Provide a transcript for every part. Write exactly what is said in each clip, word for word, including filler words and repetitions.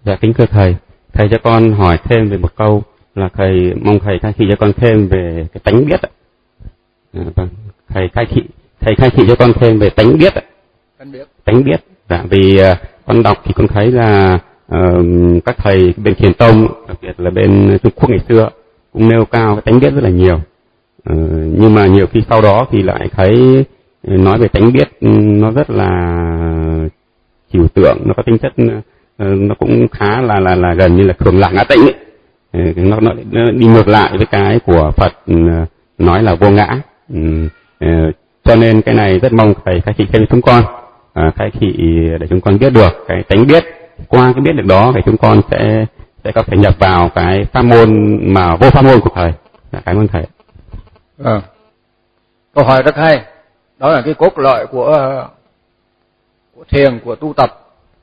Dạ kính thưa thầy, thầy cho con hỏi thêm về một câu là thầy mong thầy khai thị cho con thêm về cái tánh biết ạ. À, vâng, thầy khai thị, thầy khai thị cho con thêm về tánh biết ạ. Tánh biết. Tánh biết. Dạ vì uh, con đọc thì con thấy là uh, các thầy bên Thiền tông, đặc biệt là bên Trung Quốc ngày xưa cũng nêu cao cái tánh biết rất là nhiều. Uh, nhưng mà nhiều khi sau đó thì lại thấy nói về tánh biết nó rất là trừu tượng, nó có tính chất uh, nó cũng khá là là là gần như là thường lạc ngã tĩnh ấy. Uh, nó, nó, nó đi ngược lại với cái của Phật uh, nói là vô ngã. Uh, uh, cho nên cái này rất mong thầy khai thị thêm cho chúng con, uh, khai thị để chúng con biết được cái tánh biết. Qua cái biết được đó thì chúng con sẽ sẽ có thể nhập vào cái pháp môn mà vô pháp môn của thầy. Dạ, cảm ơn thầy. À, câu hỏi rất hay. Đó là cái cốt lõi của của thiền, của tu tập.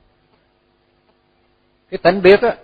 Cái tánh biết á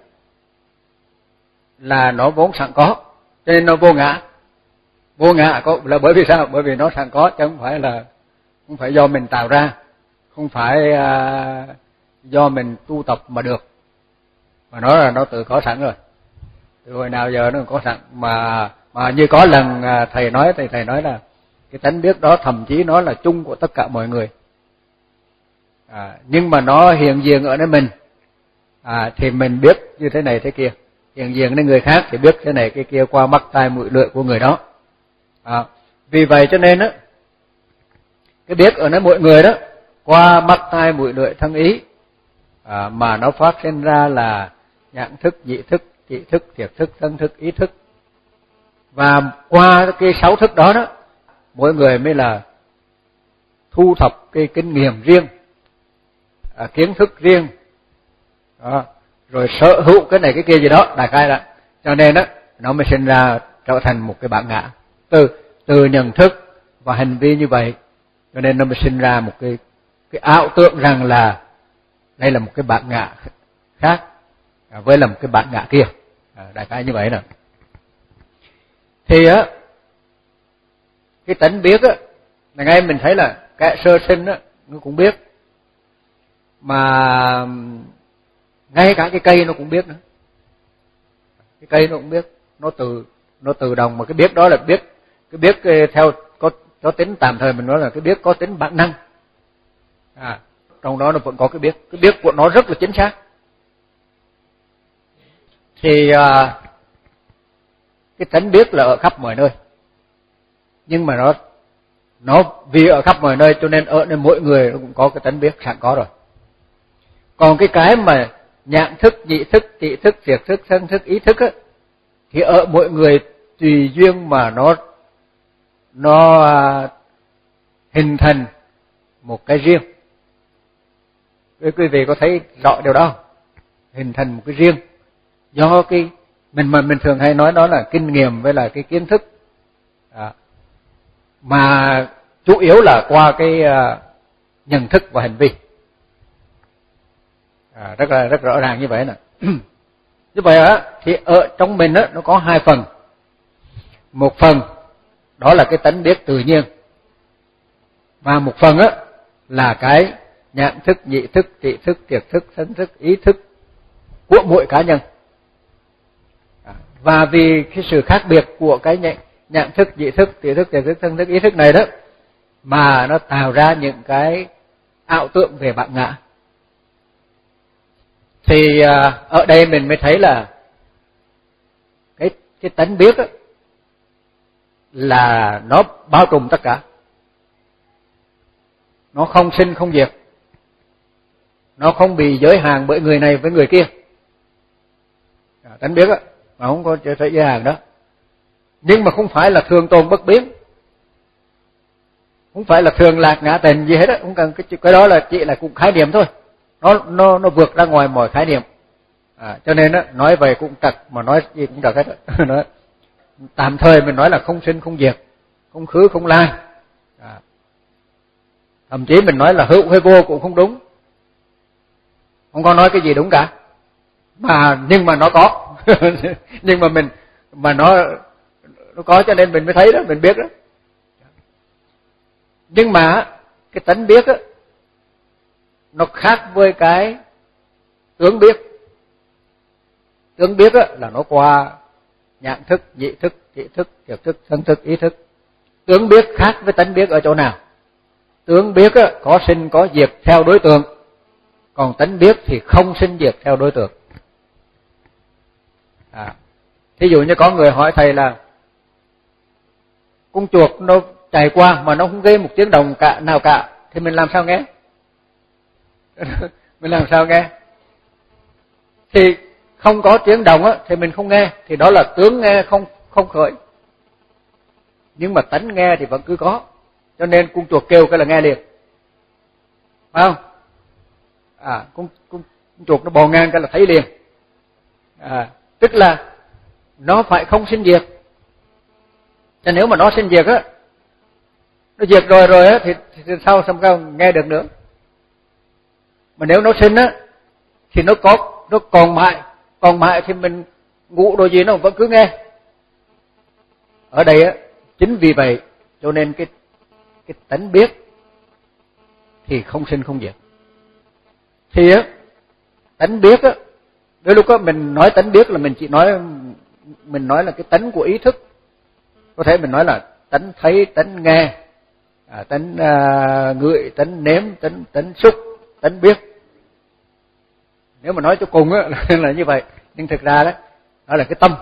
là nó vốn sẵn có, cho nên nó vô ngã. Vô ngã có là bởi vì sao? Bởi vì nó sẵn có, chứ không phải là không phải do mình tạo ra, không phải uh, do mình tu tập mà được, mà nó là nó tự có sẵn rồi. Từ hồi nào giờ nó có sẵn, mà mà như có lần thầy nói thì thầy nói là cái tánh biết đó thậm chí nó là chung của tất cả mọi người. À, nhưng mà nó hiện diện ở nơi mình, à, thì mình biết như thế này thế kia. Hiện diện nơi người khác thì biết thế này cái kia qua mắt tai mũi lưỡi của người đó. À, vì vậy cho nên á, cái biết ở nơi mỗi người đó qua mắt tai mũi lưỡi thân ý, à, mà nó phát sinh ra là nhãn thức, nhị thức, trị thức, thiệt thức, thân thức, ý thức. Và qua cái sáu thức đó đó, mỗi người mới là thu thập cái kinh nghiệm riêng, à, kiến thức riêng, đó, rồi sở hữu cái này cái kia gì đó, đại khái đó. Cho nên đó, nó mới sinh ra trở thành một cái bản ngã. Từ từ nhận thức và hành vi như vậy, cho nên nó mới sinh ra một cái cái ảo tưởng rằng là đây là một cái bản ngã khác với là một cái bản ngã kia, à, đại khái như vậy nè. Thì á, cái tánh biết á, là ngay mình thấy là kẻ sơ sinh á, nó cũng biết, mà ngay cả cái cây nó cũng biết nữa. Cái cây nó cũng biết, nó từ nó tự động, mà cái biết đó là biết, cái biết theo có có tính tạm thời mình nói là cái biết có tính bản năng. À, trong đó nó vẫn có cái biết, cái biết của nó rất là chính xác. Thì à, cái tánh biết là ở khắp mọi nơi, nhưng mà nó nó vì ở khắp mọi nơi cho nên ở nơi mỗi người nó cũng có cái tánh biết sẵn có rồi. Còn cái cái mà nhãn thức, nhị thức, trị thức, thiệt thức, thân thức, ý thức á, thì ở mỗi người tùy duyên mà nó nó hình thành một cái riêng. Quý vị có thấy rõ điều đó không? Hình thành một cái riêng do cái mình mà mình thường hay nói đó là kinh nghiệm với là cái kiến thức, à, mà chủ yếu là qua cái uh, nhận thức và hành vi, à, rất là rất rõ ràng như vậy nè. Như vậy á, thì ở trong mình á, nó có hai phần. Một phần đó là cái tánh biết tự nhiên, và một phần á là cái nhãn thức, nhị thức, trị thức, thiệt thức, thân thức, ý thức của mỗi cá nhân. Và vì cái sự khác biệt của cái nhãn, nhãn thức, nhị thức, trị thức, thiệt thức, thân thức, ý thức này đó, mà nó tạo ra những cái ảo tưởng về bản ngã. Thì ở đây mình mới thấy là cái cái tánh biết đó, là nó bao trùm tất cả, nó không sinh không diệt, nó không bị giới hạn bởi người này với người kia. Tánh biết đó, mà không có thể giới hạn đó. Nhưng mà không phải là thường tồn bất biến, không phải là thường lạc ngã tịnh gì hết đó, không cần cái cái đó là chỉ là cũng khái niệm thôi. Nó nó nó vượt ra ngoài mọi khái niệm. À, cho nên đó, nói về cũng trật, mà nói gì cũng trật hết đó. Nói tạm thời mình nói là không sinh không diệt, không khứ không lai. À, thậm chí mình nói là hữu hay vô cũng không đúng, không có nói cái gì đúng cả. Mà nhưng mà nó có, nhưng mà mình mà nó nó có cho nên mình mới thấy đó, mình biết đó. Nhưng mà cái tánh biết á, nó khác với cái tướng biết. tướng biết á, là nó qua nhãn thức, nhị thức, thị thức, thiệt thức, thân thức, ý thức. Tướng biết khác với tánh biết ở chỗ nào? Tướng biết á, có sinh có diệt theo đối tượng, còn tánh biết thì không sinh diệt theo đối tượng. À, thí dụ như có người hỏi thầy là con chuột nó chạy qua mà nó không gây một tiếng động cả nào cả, thì mình làm sao nghe? Mình làm sao nghe? Thì không có tiếng động á, thì mình không nghe, thì đó là tướng nghe không không khởi. Nhưng mà tánh nghe thì vẫn cứ có, cho nên con chuột kêu cái là nghe liền, phải không? À, con, con, con chuột nó bò ngang cái là thấy liền. À, tức là nó phải không sinh diệt. Cho nếu mà nó sinh diệt á, nó diệt rồi rồi á, thì, thì, thì sao sao nghe được nữa? Mà nếu nó sinh á, thì nó có nó còn mãi, còn mãi thì mình ngủ đồ gì nó vẫn cứ nghe. Ở đây á, chính vì vậy cho nên cái cái tánh biết thì không sinh không diệt. Thì á, tánh biết á, đôi lúc á mình nói tánh biết là mình chỉ nói mình nói là cái tánh của ý thức. Có thể mình nói là tánh thấy, tánh nghe, à, tánh à, ngửi, tánh nếm, tánh tánh xúc, tánh biết. Nếu mà nói cho cùng á là, là như vậy, nhưng thực ra đó đó là cái tâm.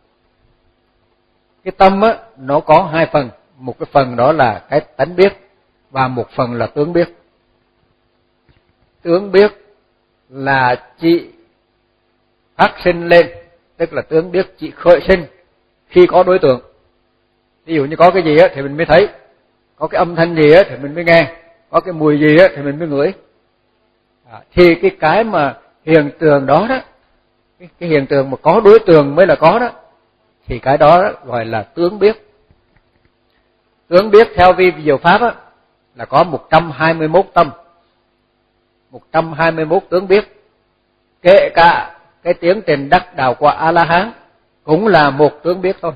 Cái tâm á nó có hai phần, một cái phần đó là cái tánh biết và một phần là tướng biết. Tướng biết là chỉ phát sinh lên, tức là tướng biết chỉ khởi sinh khi có đối tượng. Ví dụ như có cái gì á thì mình mới thấy, có cái âm thanh gì á thì mình mới nghe, có cái mùi gì á thì mình mới ngửi. À, thì cái cái mà hiện tượng đó đó, cái, cái hiện tượng mà có đối tượng mới là có đó, thì cái đó, đó gọi là tướng biết. Tướng biết theo vi diệu pháp á là có một trăm hai mươi mốt tâm, một trăm hai mươi mốt tướng biết. Kể cả cái tiến trình đắc đạo quả A-la-hán cũng là một tướng biết thôi.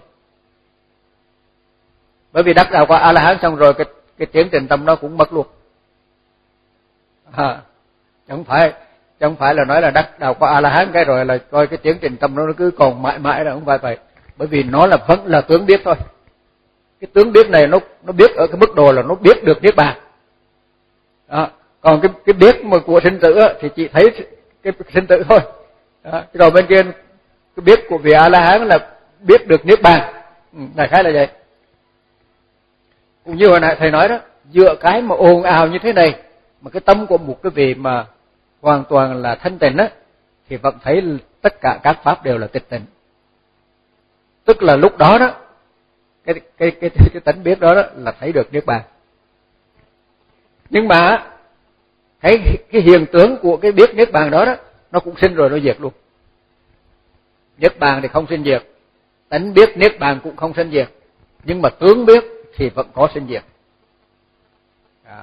Bởi vì đắc đạo quả A-la-hán xong rồi cái cái tiến trình tâm nó cũng mất luôn. À, chẳng phải chẳng phải là nói là đắc đạo quả A-la-hán cái rồi là coi cái tiến trình tâm nó cứ còn mãi mãi là không phải vậy. Bởi vì nó là vẫn là tướng biết thôi. Cái tướng biết này nó nó biết ở cái mức độ là nó biết được niết bàn. Đó. Còn cái cái biết mà của sinh tử á, thì chỉ thấy cái sinh tử thôi. Đó. Rồi bên kia cái biết của vị A-la-hán là biết được niết bàn. Ừ, đại khái là vậy. Cũng như hồi nãy thầy nói đó, dựa cái mà ồn ào như thế này mà cái tâm của một cái vị mà hoàn toàn là thanh tịnh á, thì vẫn thấy tất cả các pháp đều là tịch tịnh. Tức là lúc đó đó cái cái cái cái, cái tánh biết đó, đó là thấy được niết bàn. Nhưng mà cái cái hiện tướng của cái biết niết bàn đó đó nó cũng sinh rồi nó diệt luôn. Niết bàn thì không sinh diệt, tánh biết niết bàn cũng không sinh diệt, nhưng mà tướng biết thì vẫn có sinh diệt. Đó.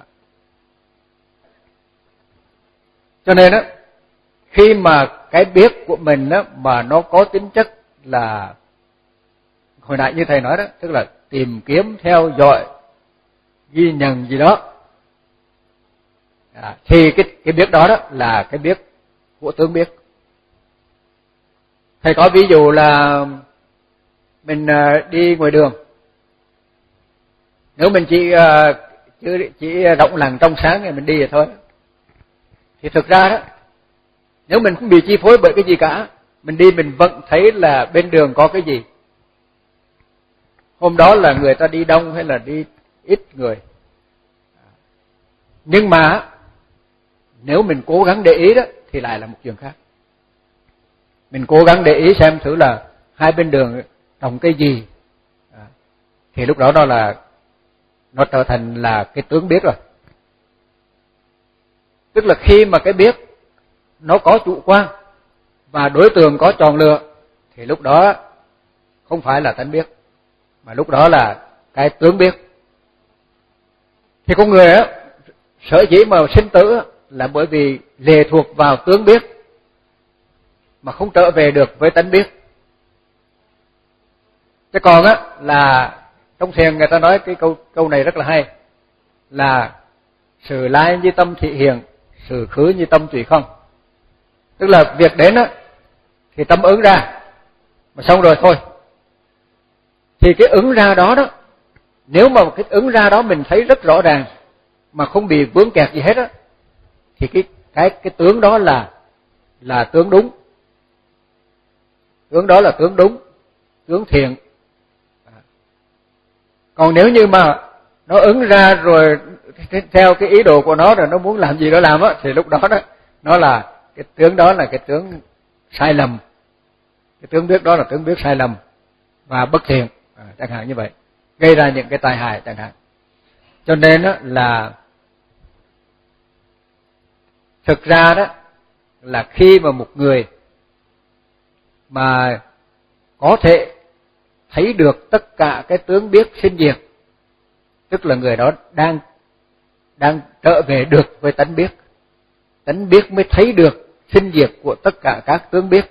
Cho nên á, khi mà cái biết của mình á mà nó có tính chất là hồi nãy như thầy nói đó, tức là tìm kiếm, theo dõi, ghi nhận gì đó, à, thì cái cái biết đó đó là cái biết của tướng biết. Thầy có ví dụ là mình đi ngoài đường, nếu mình chỉ chỉ, chỉ rộng lặng trong sáng thì mình đi vậy thôi, thì thực ra đó nếu mình không bị chi phối bởi cái gì cả, mình đi mình vẫn thấy là bên đường có cái gì. Hôm đó là người ta đi đông hay là đi ít người. Nhưng mà nếu mình cố gắng để ý đó thì lại là một chuyện khác. Mình cố gắng để ý xem thử là hai bên đường trồng cái gì, thì lúc đó nó là nó trở thành là cái tướng biết rồi. Tức là khi mà cái biết nó có chủ quan và đối tượng có chọn lựa, thì lúc đó không phải là tánh biết, mà lúc đó là cái tướng biết. Thì con người á, sở dĩ mà sinh tử là bởi vì lệ thuộc vào tướng biết mà không trở về được với tánh biết. Chứ còn á là trong thiền người ta nói cái câu câu này rất là hay, là sự lai như tâm thị hiện, sự khứ như tâm tùy không. Tức là việc đến á thì tâm ứng ra, mà xong rồi thôi. Thì cái ứng ra đó đó, nếu mà cái ứng ra đó mình thấy rất rõ ràng mà không bị vướng kẹt gì hết á, thì cái cái cái tướng đó là là tướng đúng. Tướng đó là tướng đúng, tướng thiện. Còn nếu như mà nó ứng ra rồi theo cái ý đồ của nó rồi nó muốn làm gì nó làm á, thì lúc đó đó nó là cái tướng đó là cái tướng sai lầm. Cái tướng biết đó là tướng biết sai lầm và bất thiện, à, chẳng hạn như vậy, gây ra những cái tai hại chẳng hạn. Cho nên đó là thực ra đó là khi mà một người mà có thể thấy được tất cả cái tướng biết sinh diệt, tức là người đó đang đang trở về được với tánh biết. Tánh biết mới thấy được sinh diệt của tất cả các tướng biết.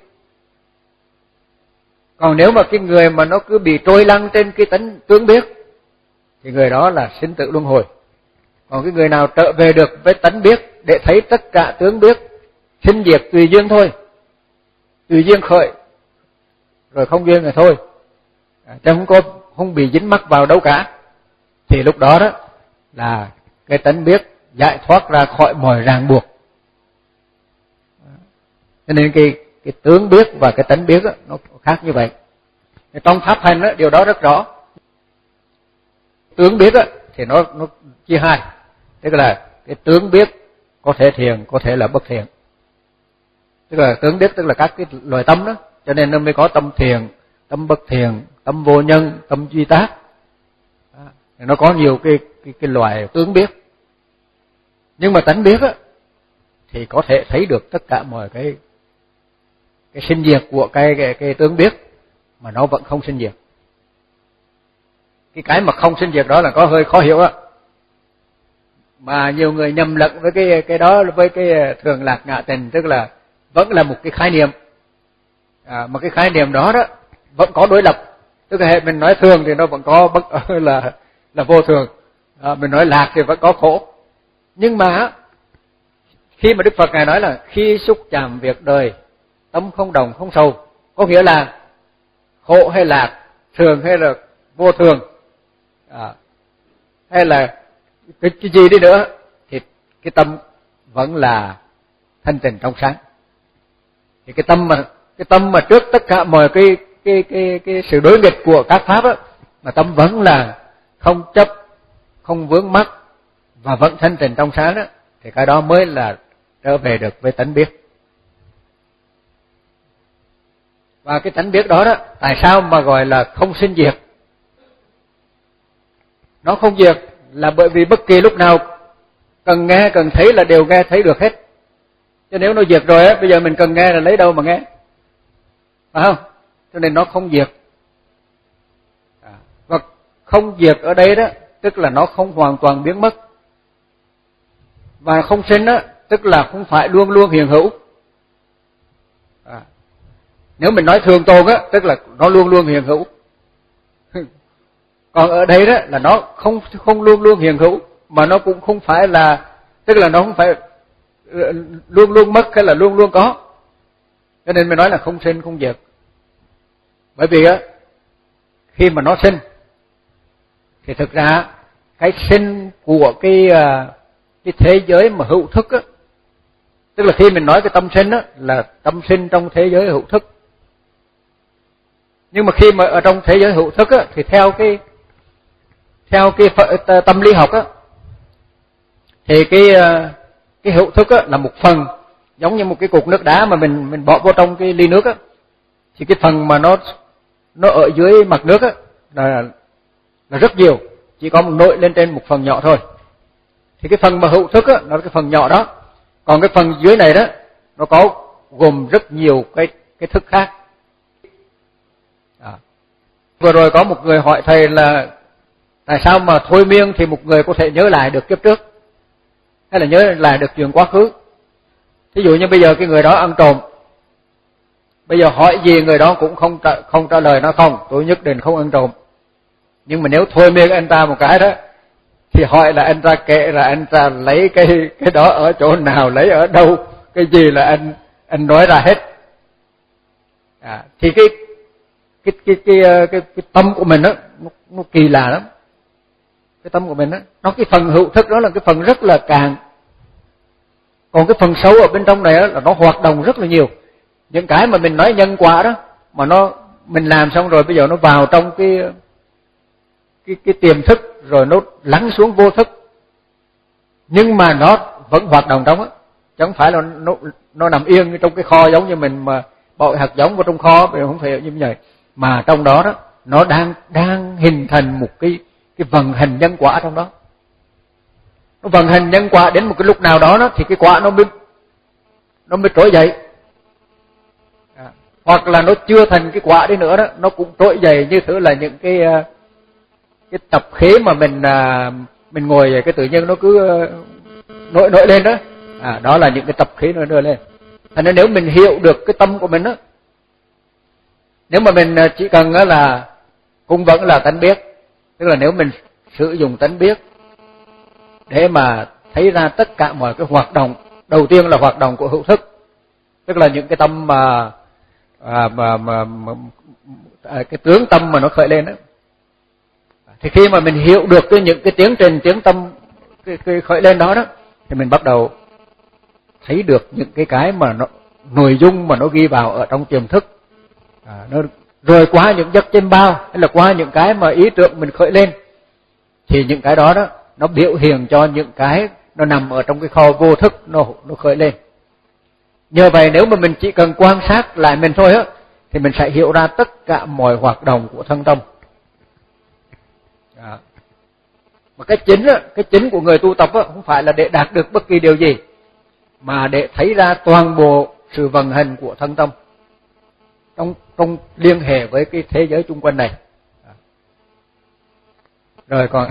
Còn nếu mà cái người mà nó cứ bị trôi lăn trên cái tánh tướng biết thì người đó là sinh tử luân hồi. Còn cái người nào trở về được với tánh biết để thấy tất cả tướng biết sinh diệt tùy duyên thôi, tùy duyên khởi rồi không duyên rồi thôi, chứ không có không bị dính mắc vào đâu cả, thì lúc đó đó là cái tánh biết giải thoát ra khỏi mọi ràng buộc. Cho nên cái cái tướng biết và cái tánh biết đó, nó khác như vậy. Trong pháp hành đó, điều đó rất rõ. Tướng biết đó, thì nó nó chia hai, tức là cái tướng biết có thể thiện, có thể là bất thiện. Tức là tướng biết tức là các cái loại tâm đó, cho nên nó mới có tâm thiện, tâm bất thiện, tâm vô nhân, tâm duy tác. Đó. Nó có nhiều cái cái cái loại tướng biết. Nhưng mà tánh biết á thì có thể thấy được tất cả mọi cái cái sinh diệt của cái cái cái tướng biết mà nó vẫn không sinh diệt. Cái cái mà không sinh diệt đó là có hơi khó hiểu á. Mà nhiều người nhầm lẫn với cái cái đó với cái thường lạc ngạ tình, tức là vẫn là một cái khái niệm. À, mà cái khái niệm đó đó vẫn có đối lập. Tức là hệ mình nói thường thì nó vẫn có bất là là vô thường. À, mình nói lạc thì vẫn có khổ. Nhưng mà khi mà Đức Phật Ngài nói là khi xúc chạm việc đời, tâm không đồng không sầu, có nghĩa là khổ hay lạc, thường hay là vô thường, à, hay là cái, cái gì đi nữa, thì cái tâm vẫn là thanh tịnh trong sáng. Thì cái tâm mà cái tâm mà trước tất cả mọi cái cái cái cái sự đối nghịch của các pháp á, mà tâm vẫn là không chấp, không vướng mắc và vẫn thanh tịnh trong sáng á, thì cái đó mới là trở về được với tánh biết. Và cái tánh biết đó đó, tại sao mà gọi là không sinh diệt? Nó không diệt là bởi vì bất kỳ lúc nào cần nghe, cần thấy là đều nghe thấy được hết. Chứ nếu nó diệt rồi á, bây giờ mình cần nghe là lấy đâu mà nghe, phải không? Cho nên nó không diệt. Và không diệt ở đây đó, tức là nó không hoàn toàn biến mất. Và không sinh á, tức là không phải luôn luôn hiện hữu. À, nếu mình nói thường tồn á, tức là nó luôn luôn hiện hữu. Còn ở đây đó là nó không không luôn luôn hiện hữu, mà nó cũng không phải là, tức là nó không phải luôn luôn mất hay là luôn luôn có. Cho nên mình nói là không sinh không diệt. Bởi vì á, khi mà nó sinh thì thực ra cái sinh của cái cái thế giới mà hữu thức á, tức là khi mình nói cái tâm sinh á là tâm sinh trong thế giới hữu thức. Nhưng mà khi mà ở trong thế giới hữu thức á, thì theo cái theo cái tâm lý học á, thì cái cái hữu thức á là một phần giống như một cái cục nước đá mà mình mình bỏ vô trong cái ly nước á, thì cái phần mà nó nó ở dưới mặt nước á là là rất nhiều, chỉ có một nổi lên trên một phần nhỏ thôi. Thì cái phần mà hữu thức á nó là cái phần nhỏ đó, còn cái phần dưới này đó nó có gồm rất nhiều cái cái thức khác. À. Vừa rồi có một người hỏi thầy là tại sao mà thôi miên thì một người có thể nhớ lại được kiếp trước, hay là nhớ lại được chuyện quá khứ. Thí dụ như bây giờ cái người đó ăn trộm, bây giờ hỏi gì người đó cũng không trả, không trả lời, nó không, tôi nhất định không ăn trộm. Nhưng mà nếu thôi miên anh ta một cái đó, thì hỏi là anh ta kể là anh ta lấy cái cái đó ở chỗ nào, lấy ở đâu, cái gì là anh anh nói ra hết. À, thì cái cái cái cái cái, cái, cái tâm của mình đó nó, nó kỳ lạ lắm. Cái tâm của mình đó, nó cái phần hữu thức đó là cái phần rất là cạn. Còn cái phần sâu ở bên trong này đó, là nó hoạt động rất là nhiều. Những cái mà mình nói nhân quả đó mà nó mình làm xong rồi bây giờ nó vào trong cái cái cái tiềm thức rồi nó lắng xuống vô thức. Nhưng mà nó vẫn hoạt động trong á, chẳng phải là nó nó nằm yên trong cái kho giống như mình mà bội hạt giống vào trong kho, bây giờ không phải như vậy, mà trong đó đó nó đang đang hình thành một cái cái vận hành nhân quả trong đó. Nó vận hành nhân quả đến một cái lúc nào đó, đó thì cái quả nó mới nó mới trỗi dậy. À, hoặc là nó chưa thành cái quả đi nữa đó, nó cũng trỗi dậy như thứ là những cái cái tập khí mà mình mình ngồi vậy, cái tự nhiên nó cứ nổi nổi lên đó. À, đó là những cái tập khí nó nổi lên. Thành nên nếu mình hiểu được cái tâm của mình đó, nếu mà mình chỉ cần là cũng vẫn là tánh biết, tức là nếu mình sử dụng tánh biết để mà thấy ra tất cả mọi cái hoạt động, đầu tiên là hoạt động của hữu thức, tức là những cái tâm mà à, mà, mà, mà à, cái tướng tâm mà nó khởi lên đó. Thì khi mà mình hiểu được cái những cái tiến trình tiến tâm cái, cái khởi lên đó đó, thì mình bắt đầu thấy được những cái cái mà nó nội dung mà nó ghi vào ở trong tiềm thức. À, nó rồi qua những giấc chiêm bao hay là qua những cái mà ý tưởng mình khởi lên, thì những cái đó đó nó biểu hiện cho những cái nó nằm ở trong cái kho vô thức nó nó khởi lên. Nhờ vậy nếu mà mình chỉ cần quan sát lại mình thôi á, thì mình sẽ hiểu ra tất cả mọi hoạt động của thân tâm. À. Mà cái chính á, cái chính của người tu tập á, không phải là để đạt được bất kỳ điều gì, mà để thấy ra toàn bộ sự vận hành của thân tâm trong trong liên hệ với cái thế giới chung quanh này. À. Rồi còn